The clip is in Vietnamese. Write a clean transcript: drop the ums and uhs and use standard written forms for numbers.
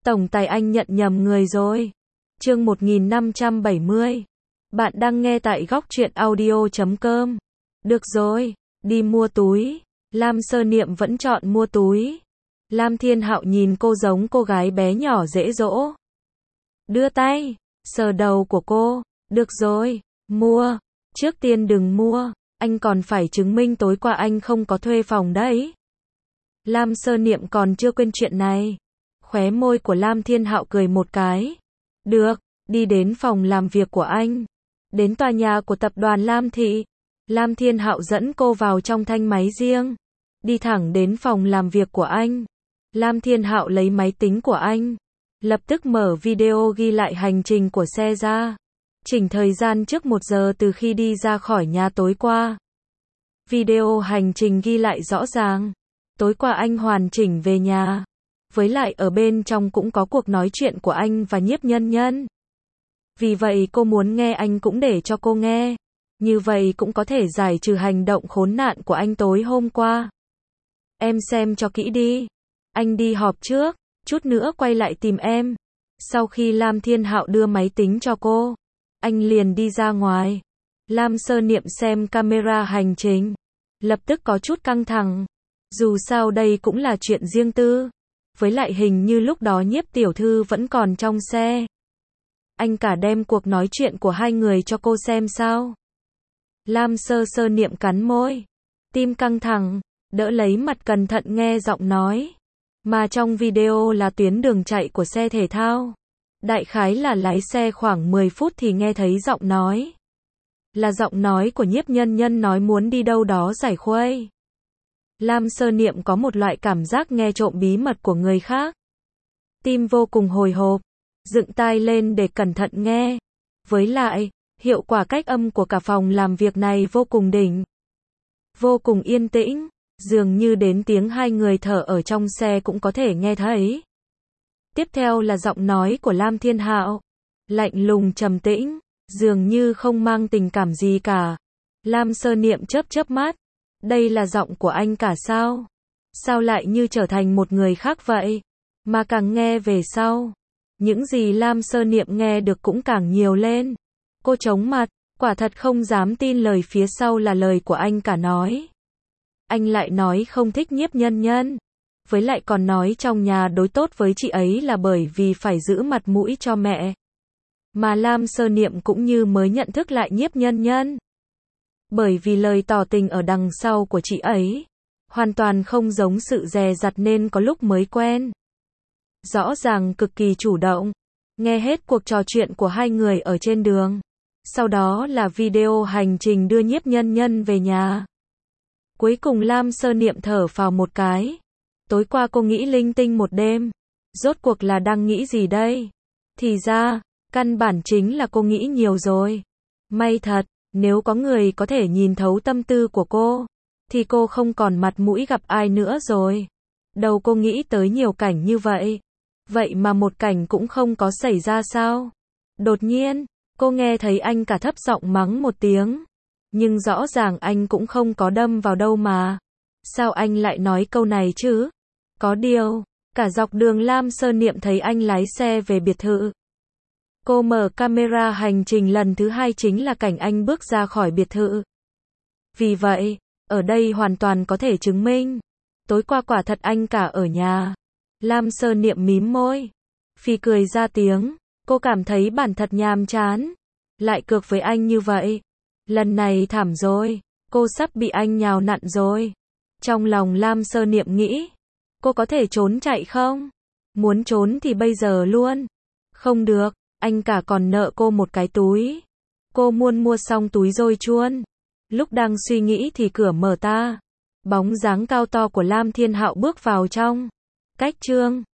Tổng tài anh nhận nhầm người rồi. Chương 1570. Bạn đang nghe tại góc truyện audio.com. Được rồi, đi mua túi. Lam Sơ Niệm vẫn chọn mua túi. Lam Thiên Hạo nhìn cô giống cô gái bé nhỏ dễ dỗ. Đưa tay, sờ đầu của cô. Được rồi, mua. Trước tiên đừng mua, anh còn phải chứng minh tối qua anh không có thuê phòng đấy. Lam Sơ Niệm còn chưa quên chuyện này. Khóe môi của Lam Thiên Hạo cười một cái. Được, đi đến phòng làm việc của anh. Đến tòa nhà của tập đoàn Lam Thị. Lam Thiên Hạo dẫn cô vào trong thanh máy riêng. Đi thẳng đến phòng làm việc của anh. Lam Thiên Hạo lấy máy tính của anh. Lập tức mở video ghi lại hành trình của xe ra. Chỉnh thời gian trước 1 giờ từ khi đi ra khỏi nhà tối qua. Video hành trình ghi lại rõ ràng. Tối qua anh hoàn chỉnh về nhà. Với lại ở bên trong cũng có cuộc nói chuyện của anh và Nhiếp Nhân Nhân. Vì vậy cô muốn nghe anh cũng để cho cô nghe. Như vậy cũng có thể giải trừ hành động khốn nạn của anh tối hôm qua. Em xem cho kỹ đi. Anh đi họp trước, chút nữa quay lại tìm em. Sau khi Lam Thiên Hạo đưa máy tính cho cô, anh liền đi ra ngoài. Lam Sơ Niệm xem camera hành trình. Lập tức có chút căng thẳng. Dù sao đây cũng là chuyện riêng tư. Với lại hình như lúc đó Nhiếp tiểu thư vẫn còn trong xe. Anh cả đem cuộc nói chuyện của hai người cho cô xem sao? Lam Sơ Niệm cắn môi. Tim căng thẳng, đỡ lấy mặt cẩn thận nghe giọng nói. Mà trong video là tuyến đường chạy của xe thể thao. Đại khái là lái xe khoảng 10 phút thì nghe thấy giọng nói. Là giọng nói của Nhiếp Nhân Nhân nói muốn đi đâu đó giải khuây. Lam Sơ Niệm có một loại cảm giác nghe trộm bí mật của người khác. Tim vô cùng hồi hộp, dựng tai lên để cẩn thận nghe. Với lại, hiệu quả cách âm của cả phòng làm việc này vô cùng đỉnh. Vô cùng yên tĩnh, dường như đến tiếng hai người thở ở trong xe cũng có thể nghe thấy. Tiếp theo là giọng nói của Lam Thiên Hạo. Lạnh lùng trầm tĩnh, dường như không mang tình cảm gì cả. Lam Sơ Niệm chớp mắt. Đây là giọng của anh cả sao? Sao lại như trở thành một người khác vậy? Mà càng nghe về sau, những gì Lam Sơ Niệm nghe được cũng càng nhiều lên. Cô chống mặt, quả thật không dám tin lời phía sau là lời của anh cả nói. Anh lại nói không thích Nhiếp Nhân Nhân. Với lại còn nói trong nhà đối tốt với chị ấy là bởi vì phải giữ mặt mũi cho mẹ. Mà Lam Sơ Niệm cũng như mới nhận thức lại Nhiếp Nhân Nhân. Bởi vì lời tỏ tình ở đằng sau của chị ấy hoàn toàn không giống sự dè dặt nên có lúc mới quen. Rõ ràng cực kỳ chủ động. Nghe hết cuộc trò chuyện của hai người ở trên đường. Sau đó là video hành trình đưa Nhiếp Nhân Nhân về nhà. Cuối cùng Lam Sơ Niệm thở phào một cái. Tối qua cô nghĩ linh tinh một đêm. Rốt cuộc là đang nghĩ gì đây? Thì ra, căn bản chính là cô nghĩ nhiều rồi. May thật, nếu có người có thể nhìn thấu tâm tư của cô, thì cô không còn mặt mũi gặp ai nữa rồi. Đầu cô nghĩ tới nhiều cảnh như vậy. Vậy mà một cảnh cũng không có xảy ra sao? Đột nhiên, cô nghe thấy anh cả thấp giọng mắng một tiếng. Nhưng rõ ràng anh cũng không có đâm vào đâu mà. Sao anh lại nói câu này chứ? Có điều, cả dọc đường Lam Sơ Niệm thấy anh lái xe về biệt thự. Cô mở camera hành trình lần thứ 2 chính là cảnh anh bước ra khỏi biệt thự. Vì vậy, ở đây hoàn toàn có thể chứng minh. Tối qua quả thật anh cả ở nhà. Lam Sơ Niệm mím môi. Phì cười ra tiếng. Cô cảm thấy bản thật nhàm chán. Lại cược với anh như vậy. Lần này thảm rồi. Cô sắp bị anh nhào nặn rồi. Trong lòng Lam Sơ Niệm nghĩ. Cô có thể trốn chạy không? Muốn trốn thì bây giờ luôn. Không được. Anh cả còn nợ cô một cái túi. Cô muốn mua xong túi rồi chuôn. Lúc đang suy nghĩ thì cửa mở ta. Bóng dáng cao to của Lam Thiên Hạo bước vào trong. Cách chương